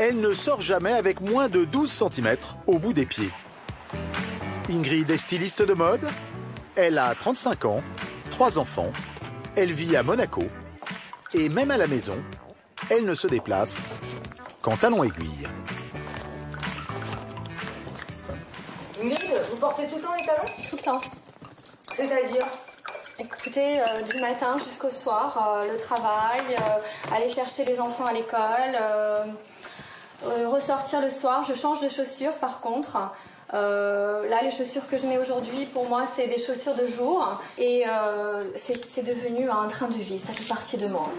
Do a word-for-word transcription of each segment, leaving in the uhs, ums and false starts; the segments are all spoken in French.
elle ne sort jamais avec moins de douze centimètres au bout des pieds. Ingrid est styliste de mode. Elle a trente-cinq ans, trois enfants. Elle vit à Monaco. Et même à la maison, elle ne se déplace qu'en talons aiguilles. Ingrid, vous portez tout le temps les talons? Tout le temps. C'est-à-dire? Écoutez, euh, du matin jusqu'au soir, euh, le travail, euh, aller chercher les enfants à l'école, euh, euh, ressortir le soir. Je change de chaussures par contre. Euh, là, les chaussures que je mets aujourd'hui, pour moi, c'est des chaussures de jour. Et euh, c'est devenu un train de vie, ça fait partie de moi.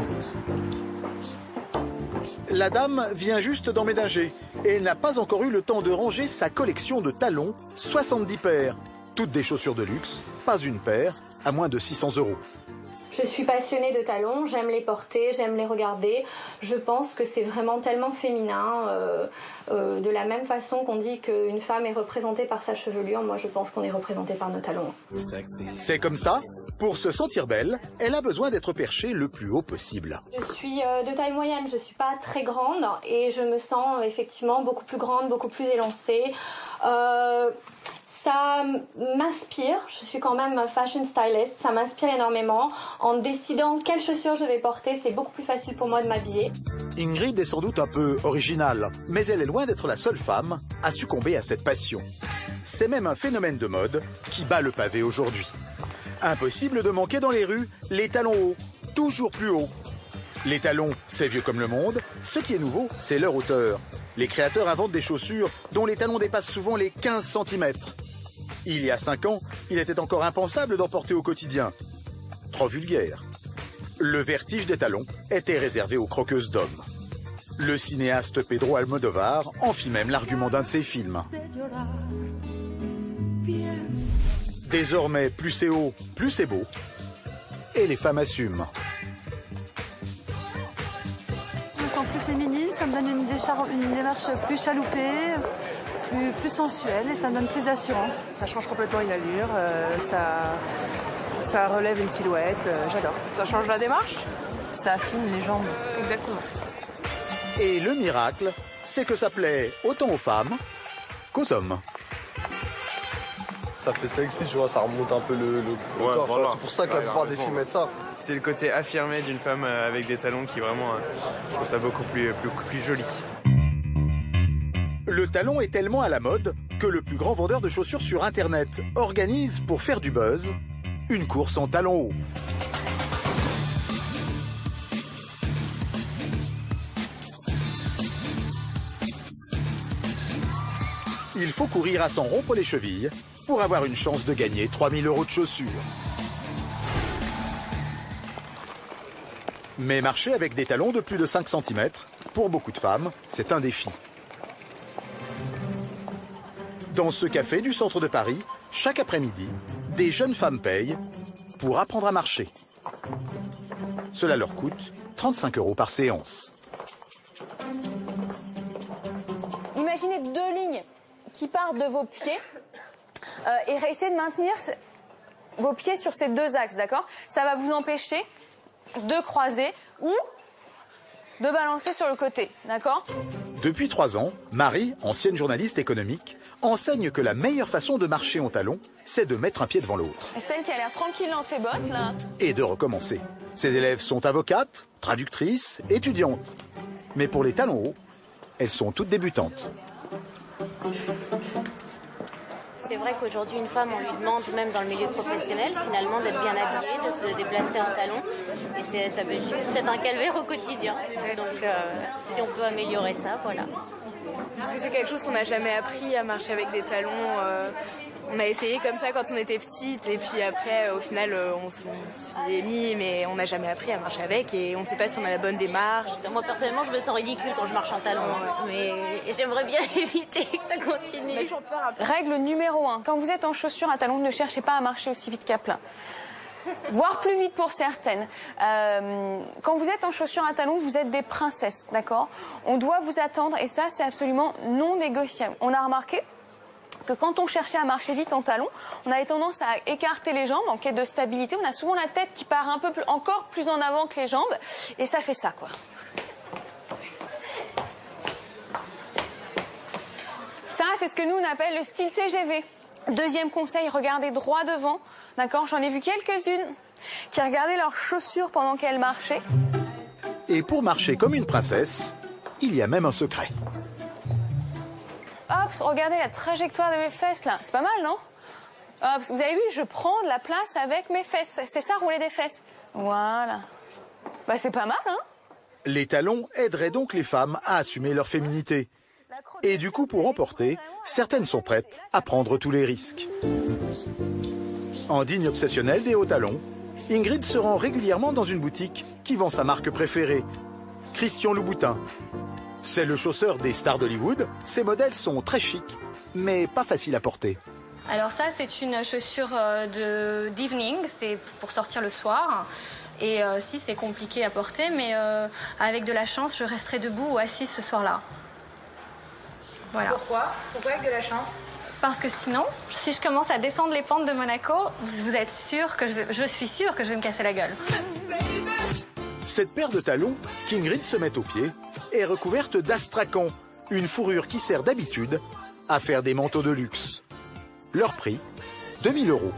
La dame vient juste d'emménager et elle n'a pas encore eu le temps de ranger sa collection de talons, soixante-dix paires. Toutes des chaussures de luxe, pas une paire, à moins de six cents euros. Je suis passionnée de talons, j'aime les porter, j'aime les regarder. Je pense que c'est vraiment tellement féminin. Euh, euh, de la même façon qu'on dit qu'une femme est représentée par sa chevelure, moi je pense qu'on est représenté par nos talons. C'est comme ça. Pour se sentir belle, elle a besoin d'être perchée le plus haut possible. Je suis euh, de taille moyenne, je ne suis pas très grande et je me sens euh, effectivement beaucoup plus grande, beaucoup plus élancée. Euh, Ça m'inspire, je suis quand même fashion stylist, ça m'inspire énormément. En décidant quelles chaussures je vais porter, c'est beaucoup plus facile pour moi de m'habiller. Ingrid est sans doute un peu originale, mais elle est loin d'être la seule femme à succomber à cette passion. C'est même un phénomène de mode qui bat le pavé aujourd'hui. Impossible de manquer dans les rues les talons hauts, toujours plus hauts. Les talons, c'est vieux comme le monde, ce qui est nouveau, c'est leur hauteur. Les créateurs inventent des chaussures dont les talons dépassent souvent les quinze centimètres. Il y a cinq ans, il était encore impensable d'en porter au quotidien. Trop vulgaire. Le vertige des talons était réservé aux croqueuses d'hommes. Le cinéaste Pedro Almodovar en fit même l'argument d'un de ses films. Désormais, plus c'est haut, plus c'est beau. Et les femmes assument. Je me sens plus féminine, ça me donne une, une démarche plus chaloupée. Plus, plus sensuelle et ça me donne plus d'assurance. Ça change complètement une allure, euh, ça, ça relève une silhouette, euh, j'adore. Ça change la démarche? Ça affine les jambes. Exactement. Et le miracle, c'est que ça plaît autant aux femmes qu'aux hommes. Ça fait sexy, tu vois, ça remonte un peu le, le, le ouais, corps. Voilà. C'est pour ça que la plupart des filles mettent ça. C'est le côté affirmé d'une femme avec des talons qui vraiment, je trouve ça beaucoup plus, beaucoup plus joli. Le talon est tellement à la mode que le plus grand vendeur de chaussures sur Internet organise, pour faire du buzz, une course en talons hauts. Il faut courir à s'en rompre les chevilles pour avoir une chance de gagner trois mille euros de chaussures. Mais marcher avec des talons de plus de cinq centimètres, pour beaucoup de femmes, c'est un défi. Dans ce café du centre de Paris, chaque après-midi, des jeunes femmes payent pour apprendre à marcher. Cela leur coûte trente-cinq euros par séance. Imaginez deux lignes qui partent de vos pieds euh, et essayez de maintenir vos pieds sur ces deux axes, d'accord? Ça va vous empêcher de croiser ou de balancer sur le côté, d'accord? Depuis trois ans, Marie, ancienne journaliste économique, enseigne que la meilleure façon de marcher en talons, c'est de mettre un pied devant l'autre. Estelle qui a l'air tranquille dans ses bottes, là. Et de recommencer. Ses élèves sont avocates, traductrices, étudiantes. Mais pour les talons hauts, elles sont toutes débutantes. C'est vrai qu'aujourd'hui, une femme, on lui demande, même dans le milieu professionnel, finalement, d'être bien habillée, de se déplacer en talons. Et ça peut juste être un calvaire au quotidien. Donc, euh, si on peut améliorer ça, voilà. Parce que c'est quelque chose qu'on n'a jamais appris à marcher avec des talons. Euh, on a essayé comme ça quand on était petite et puis après, au final, on s'y est mis, mais on n'a jamais appris à marcher avec et on ne sait pas si on a la bonne démarche. Moi, personnellement, je me sens ridicule quand je marche en talons, hein, mais j'aimerais bien éviter que ça continue. Règle numéro un, quand vous êtes en chaussures à talons, ne cherchez pas à marcher aussi vite qu'à plein. Voire plus vite pour certaines. Euh, quand vous êtes en chaussures à talons, vous êtes des princesses, d'accord? On doit vous attendre et ça, c'est absolument non négociable. On a remarqué que quand on cherchait à marcher vite en talons, on avait tendance à écarter les jambes en quête de stabilité. On a souvent la tête qui part un peu plus, encore plus en avant que les jambes et ça fait ça, quoi. c'est ce que nous on appelle le style T G V. Deuxième conseil, regardez droit devant. D'accord, j'en ai vu quelques-unes qui regardaient leurs chaussures pendant qu'elles marchaient. Et pour marcher comme une princesse, il y a même un secret. Hop, regardez la trajectoire de mes fesses là. C'est pas mal, non? Hop, vous avez vu, je prends de la place avec mes fesses. C'est ça, rouler des fesses. Voilà. Bah c'est pas mal, hein? Les talons aideraient donc les femmes à assumer leur féminité. Et du coup, pour emporter, certaines sont prêtes à prendre tous les risques. En digne obsessionnelle des hauts talons, Ingrid se rend régulièrement dans une boutique qui vend sa marque préférée, Christian Louboutin. C'est le chausseur des stars d'Hollywood. Ses modèles sont très chics, mais pas faciles à porter. Alors ça, c'est une chaussure de d'evening, c'est pour sortir le soir. Et euh, si, c'est compliqué à porter, mais euh, avec de la chance, je resterai debout ou assise ce soir-là. Voilà. Pourquoi Pourquoi avec de la chance? Parce que sinon, si je commence à descendre les pentes de Monaco, vous êtes sûr que je, vais, je suis sûre que je vais me casser la gueule. Cette paire de talons qu'Ingrid se met aux pieds est recouverte d'astrakan, une fourrure qui sert d'habitude à faire des manteaux de luxe. Leur prix, deux mille euros.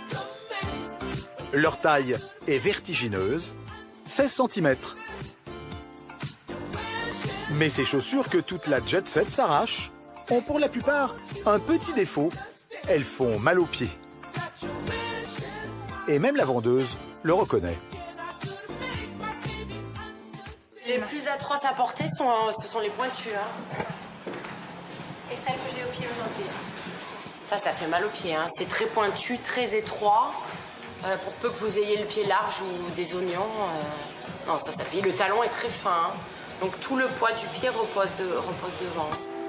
Leur taille est vertigineuse, seize centimètres. Mais ces chaussures que toute la jet set s'arrache ont pour la plupart un petit défaut, elles font mal aux pieds. Et même la vendeuse le reconnaît. Les plus atroces à porter, sont, ce sont les pointues. Hein. Et celles que j'ai au pied aujourd'hui? Ça, ça fait mal aux pieds. Hein. C'est très pointu, très étroit. Euh, pour peu que vous ayez le pied large ou des oignons, euh... non, ça, ça pied. Le talon est très fin. Hein. Donc tout le poids du pied repose, de, repose devant.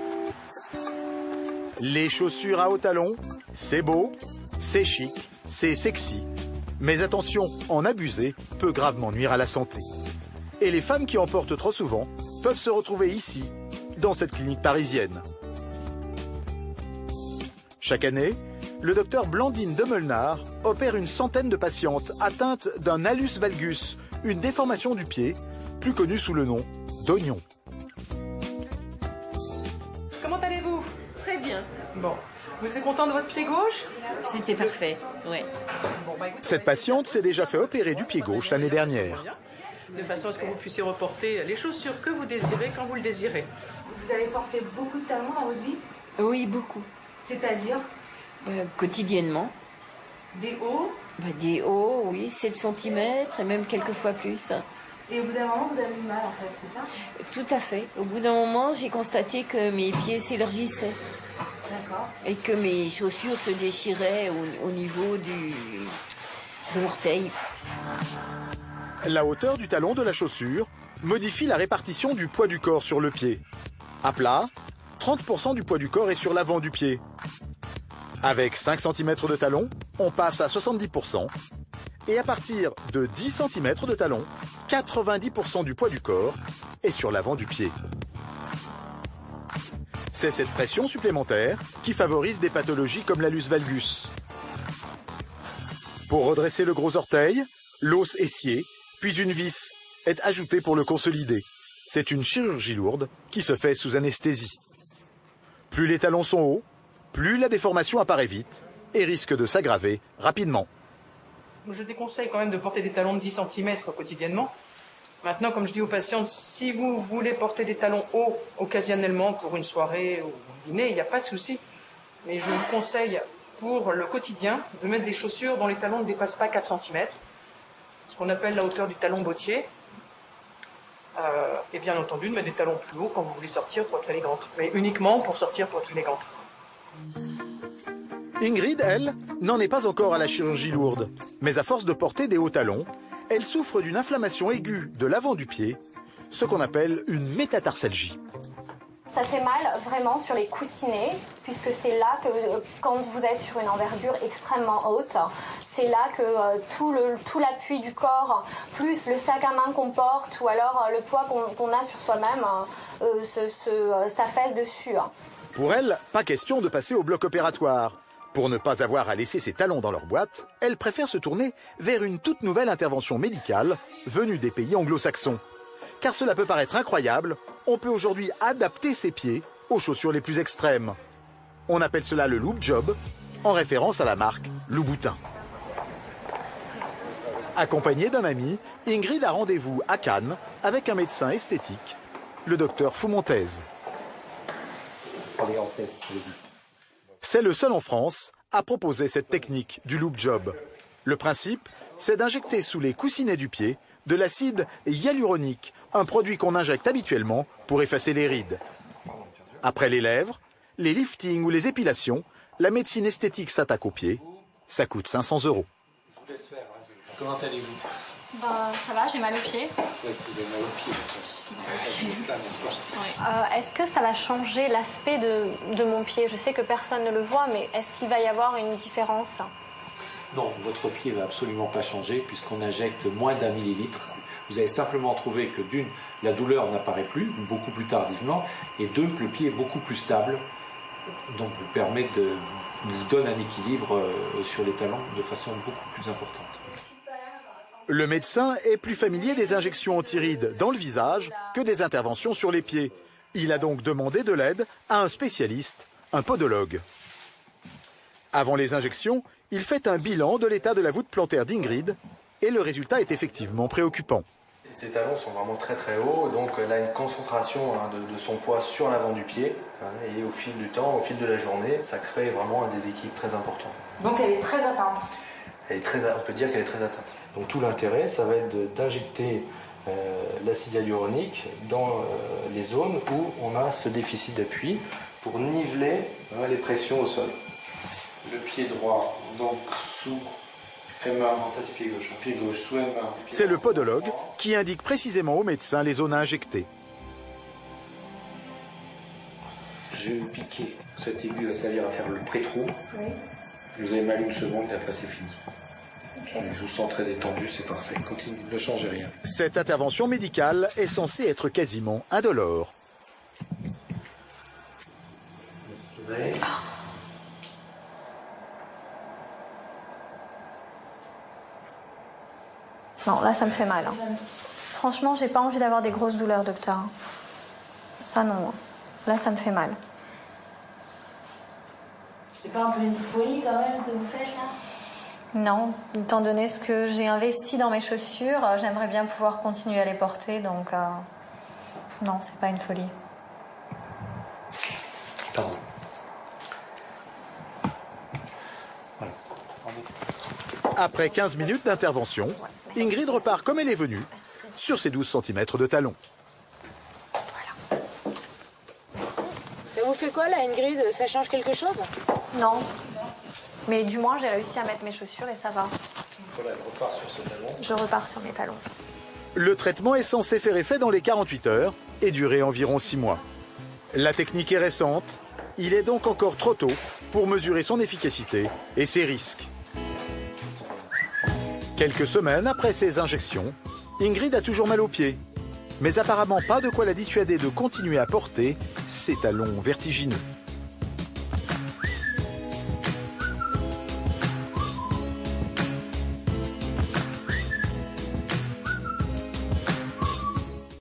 Les chaussures à hauts talons, c'est beau, c'est chic, c'est sexy. Mais attention, en abuser peut gravement nuire à la santé. Et les femmes qui en portent trop souvent peuvent se retrouver ici, dans cette clinique parisienne. Chaque année, le docteur Blandine Demelnard opère une centaine de patientes atteintes d'un hallus valgus, une déformation du pied, plus connue sous le nom d'oignon. Comment allez-vous? Très bien. Bon. Vous êtes content de votre pied gauche? C'était parfait, oui. Bon, bah, écoutez, Cette patiente s'est déjà fait opérer du pied gauche l'année dernière. De façon à ce que vous puissiez reporter les chaussures que vous désirez quand vous le désirez. Vous avez porté beaucoup de talons dans votre vie? Oui, beaucoup. C'est-à-dire? Euh, quotidiennement. Des hauts? Bah, des hauts, oui, sept centimètres et même quelques fois plus. Et au bout d'un moment, vous avez eu mal, en fait, c'est ça? Tout à fait. Au bout d'un moment, j'ai constaté que mes pieds s'élargissaient. D'accord. Et que mes chaussures se déchiraient au, au niveau du, de l'orteil. La hauteur du talon de la chaussure modifie la répartition du poids du corps sur le pied. À plat, trente pour cent du poids du corps est sur l'avant du pied. Avec cinq centimètres de talon, on passe à soixante-dix pour cent. Et à partir de dix centimètres de talon, quatre-vingt-dix pour cent du poids du corps est sur l'avant du pied. C'est cette pression supplémentaire qui favorise des pathologies comme l'hallus valgus. Pour redresser le gros orteil, l'os est scié, puis une vis est ajoutée pour le consolider. C'est une chirurgie lourde qui se fait sous anesthésie. Plus les talons sont hauts, plus la déformation apparaît vite et risque de s'aggraver rapidement. Je déconseille quand même de porter des talons de dix centimètres quotidiennement. Maintenant, comme je dis aux patientes, si vous voulez porter des talons hauts occasionnellement pour une soirée ou un dîner, il n'y a pas de souci. Mais je vous conseille pour le quotidien de mettre des chaussures dont les talons ne dépassent pas quatre centimètres, ce qu'on appelle la hauteur du talon bottier. Euh, et bien entendu, de mettre des talons plus hauts quand vous voulez sortir pour être élégante. Mais uniquement pour sortir pour être élégante. Ingrid, elle, n'en est pas encore à la chirurgie lourde. Mais à force de porter des hauts talons, elle souffre d'une inflammation aiguë de l'avant du pied, ce qu'on appelle une métatarsalgie. Ça fait mal vraiment sur les coussinets, puisque c'est là que, quand vous êtes sur une envergure extrêmement haute, c'est là que euh, tout, le, tout l'appui du corps, plus le sac à main qu'on porte, ou alors euh, le poids qu'on, qu'on a sur soi-même, euh, se, se, euh, s'affaisse dessus. Pour elle, pas question de passer au bloc opératoire. Pour ne pas avoir à laisser ses talons dans leur boîte, elle préfère se tourner vers une toute nouvelle intervention médicale venue des pays anglo-saxons. Car cela peut paraître incroyable, on peut aujourd'hui adapter ses pieds aux chaussures les plus extrêmes. On appelle cela le loop job, en référence à la marque Louboutin. Accompagnée d'un ami, Ingrid a rendez-vous à Cannes avec un médecin esthétique, le docteur Foumontez. Allez, en fait, vas-y. C'est le seul en France à proposer cette technique du loop job. Le principe, c'est d'injecter sous les coussinets du pied de l'acide hyaluronique, un produit qu'on injecte habituellement pour effacer les rides. Après les lèvres, les liftings ou les épilations, la médecine esthétique s'attaque aux pieds. Ça coûte cinq cents euros. Comment allez-vous? Bah, ça va, j'ai mal aux pieds. Oui, vous avez mal aux pieds, ça. Euh, est-ce que ça va changer l'aspect de, de mon pied? Je sais que personne ne le voit, mais est-ce qu'il va y avoir une différence? Non, votre pied ne va absolument pas changer puisqu'on injecte moins d'un millilitre. Vous allez simplement trouver que d'une, la douleur n'apparaît plus, beaucoup plus tardivement, et deux, que le pied est beaucoup plus stable, donc vous permet de, vous donne un équilibre sur les talons de façon beaucoup plus importante. Le médecin est plus familier des injections antirides dans le visage que des interventions sur les pieds. Il a donc demandé de l'aide à un spécialiste, un podologue. Avant les injections, il fait un bilan de l'état de la voûte plantaire d'Ingrid et le résultat est effectivement préoccupant. Ses talons sont vraiment très très hauts, donc elle a une concentration hein, de, de son poids sur l'avant du pied. Hein, et au fil du temps, au fil de la journée, ça crée vraiment un déséquilibre très important. Donc elle est très atteinte. Elle est très, on peut dire qu'elle est très atteinte. Donc tout l'intérêt, ça va être d'injecter euh, l'acide hyaluronique dans euh, les zones où on a ce déficit d'appui pour niveler hein, les pressions au sol. Le pied droit, donc sous M un, non, ça c'est pied gauche, hein. Pied gauche sous M un. C'est le podologue qui indique précisément au médecin les zones à injecter. Je vais piquer. Cette aiguille va servir à faire le pré-trou. Oui. Vous avez mal une seconde et après c'est fini. Okay. Je vous sens très détendu, c'est parfait. Continue, ne changez rien. Cette intervention médicale est censée être quasiment indolore. Respirez. Non, là ça me fait mal. Hein. Franchement, j'ai pas envie d'avoir des grosses douleurs, docteur. Ça non. Là ça me fait mal. C'est pas un peu une folie quand même que vous faites là? Non, étant donné ce que j'ai investi dans mes chaussures, j'aimerais bien pouvoir continuer à les porter, donc euh, non, c'est pas une folie. Pardon. Voilà. Après quinze minutes d'intervention, Ingrid repart comme elle est venue, sur ses douze centimètres de talons. Ça vous fait quoi là, Ingrid? Ça change quelque chose? Non. Mais du moins, j'ai réussi à mettre mes chaussures et ça va. Voilà, elle repart sur ses talons. Je repars sur mes talons. Le traitement est censé faire effet dans les quarante-huit heures et durer environ six mois. La technique est récente, il est donc encore trop tôt pour mesurer son efficacité et ses risques. Quelques semaines après ces injections, Ingrid a toujours mal aux pieds, mais apparemment pas de quoi la dissuader de continuer à porter ses talons vertigineux.